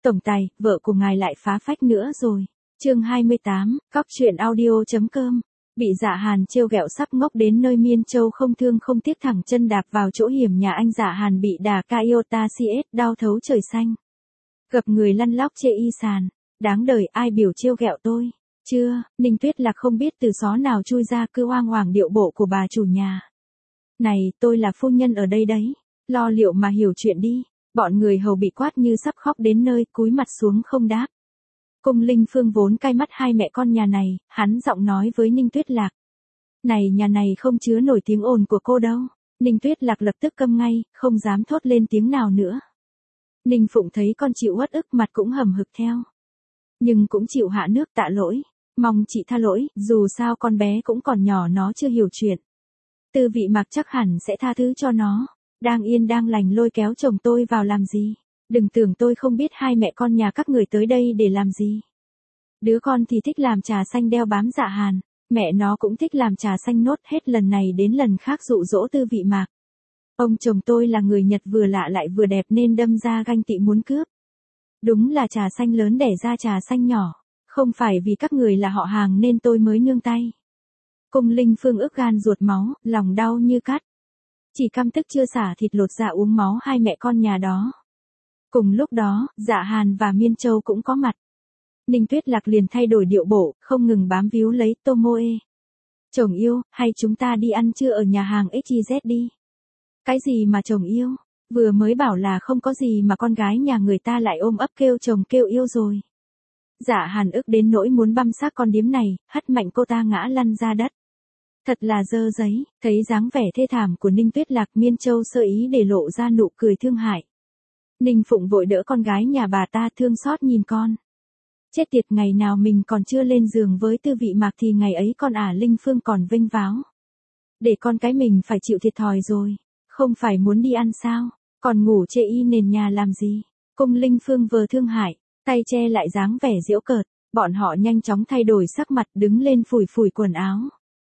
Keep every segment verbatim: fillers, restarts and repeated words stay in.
Tổng tài, vợ của ngài lại phá phách nữa rồi. Chương hai mươi tám, cóc truyện audio.com. Bị Dạ Hàn trêu ghẹo sắp ngốc đến nơi Miên Châu không thương không tiếc thẳng chân đạp vào chỗ hiểm nhà anh Dạ Hàn bị đà Kaiota xê ét đau thấu trời xanh. Gập người lăn lóc chê y sàn. Đáng đời ai biểu trêu ghẹo tôi. Chưa, Ninh Tuyết Lạc không biết từ xó nào chui ra cứ hoang hoảng điệu bộ của bà chủ nhà. Này, tôi là phu nhân ở đây đấy. Lo liệu mà hiểu chuyện đi. Bọn người hầu bị quát như sắp khóc đến nơi, cúi mặt xuống không đáp. Cung Linh Phương vốn cay mắt hai mẹ con nhà này, hắn giọng nói với Ninh Tuyết Lạc. Này, nhà này không chứa nổi tiếng ồn của cô đâu. Ninh Tuyết Lạc lập tức câm ngay, không dám thốt lên tiếng nào nữa. Ninh Phụng thấy con chịu uất ức mặt cũng hầm hực theo. Nhưng cũng chịu hạ nước tạ lỗi. Mong chị tha lỗi, dù sao con bé cũng còn nhỏ nó chưa hiểu chuyện. Tư Vị Mạc chắc hẳn sẽ tha thứ cho nó. Đang yên đang lành lôi kéo chồng tôi vào làm gì? Đừng tưởng tôi không biết hai mẹ con nhà các người tới đây để làm gì. Đứa con thì thích làm trà xanh đeo bám Dạ Hàn, mẹ nó cũng thích làm trà xanh nốt hết lần này đến lần khác dụ dỗ Tư Vị Mạc. Ông chồng tôi là người Nhật vừa lạ lại vừa đẹp nên đâm ra ganh tị muốn cướp. Đúng là trà xanh lớn đẻ ra trà xanh nhỏ, không phải vì các người là họ hàng nên tôi mới nương tay. Cung Linh Phương ức gan ruột máu, lòng đau như cắt. Chỉ căm tức chưa xả thịt lột dạ uống máu hai mẹ con nhà đó. Cùng lúc đó, Dạ Hàn và Miên Châu cũng có mặt. Ninh Tuyết Lạc liền thay đổi điệu bộ, không ngừng bám víu lấy Tomoe. Chồng yêu, hay chúng ta đi ăn trưa ở nhà hàng ích zét đi. Cái gì mà chồng yêu, vừa mới bảo là không có gì mà con gái nhà người ta lại ôm ấp kêu chồng kêu yêu rồi. Dạ Hàn ức đến nỗi muốn băm xác con điếm này, hất mạnh cô ta ngã lăn ra đất. Thật là dơ giấy, thấy dáng vẻ thê thảm của Ninh Tuyết Lạc, Miên Châu sơ ý để lộ ra nụ cười thương hại. Ninh Phụng vội đỡ con gái nhà bà ta thương xót nhìn con. Chết tiệt, ngày nào mình còn chưa lên giường với Tư Vị Mạc thì ngày ấy con ả Linh Phương còn vênh váo. Để con cái mình phải chịu thiệt thòi rồi, không phải muốn đi ăn sao, còn ngủ chê y nền nhà làm gì. Cung Linh Phương vừa thương hại, tay che lại dáng vẻ giễu cợt, bọn họ nhanh chóng thay đổi sắc mặt đứng lên phủi phủi quần áo.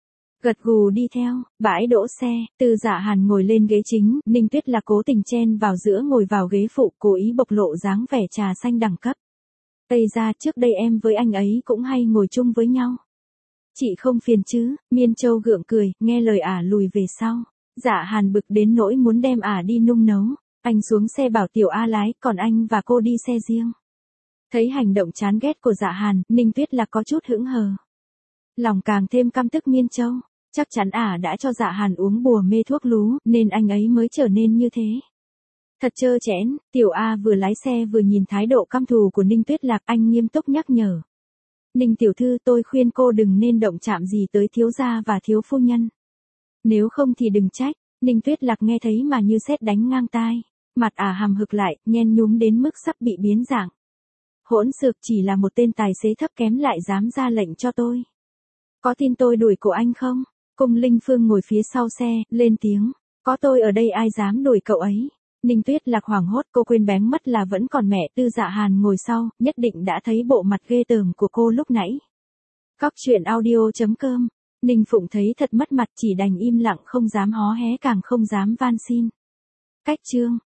Gật gù đi theo, bãi đỗ xe, Từ Dạ Hàn ngồi lên ghế chính, Ninh Tuyết Lạc cố tình chen vào giữa ngồi vào ghế phụ, cố ý bộc lộ dáng vẻ trà xanh đẳng cấp. Tây ra trước đây em với anh ấy cũng hay ngồi chung với nhau. Chị không phiền chứ? Miên Châu gượng cười, nghe lời ả lùi về sau. Dạ Hàn bực đến nỗi muốn đem ả đi nung nấu. Anh xuống xe bảo Tiểu A lái, còn anh và cô đi xe riêng. Thấy hành động chán ghét của Dạ Hàn, Ninh Tuyết Lạc có chút hững hờ. Lòng càng thêm căm tức Miên Châu. Chắc chắn ả đã cho Dạ Hàn uống bùa mê thuốc lú, nên anh ấy mới trở nên như thế. Thật trơ trẽn, Tiểu A vừa lái xe vừa nhìn thái độ căm thù của Ninh Tuyết Lạc, anh nghiêm túc nhắc nhở. Ninh tiểu thư, tôi khuyên cô đừng nên động chạm gì tới thiếu gia và thiếu phu nhân. Nếu không thì đừng trách. Ninh Tuyết Lạc nghe thấy mà như sét đánh ngang tai. Mặt ả hầm hực lại, nhen nhúm đến mức sắp bị biến dạng. Hỗn xược, chỉ là một tên tài xế thấp kém lại dám ra lệnh cho tôi. Có tin tôi đuổi cổ anh không? Cung Linh Phương ngồi phía sau xe, lên tiếng. Có tôi ở đây ai dám đuổi cậu ấy? Ninh Tuyết Lạc hoảng hốt, cô quên bén mất là vẫn còn mẹ Tư Dạ Hàn ngồi sau, nhất định đã thấy bộ mặt ghê tởm của cô lúc nãy. Cóc truyện audio.com. Ninh Phụng thấy thật mất mặt, chỉ đành im lặng, không dám hó hé càng không dám van xin. Cách chương.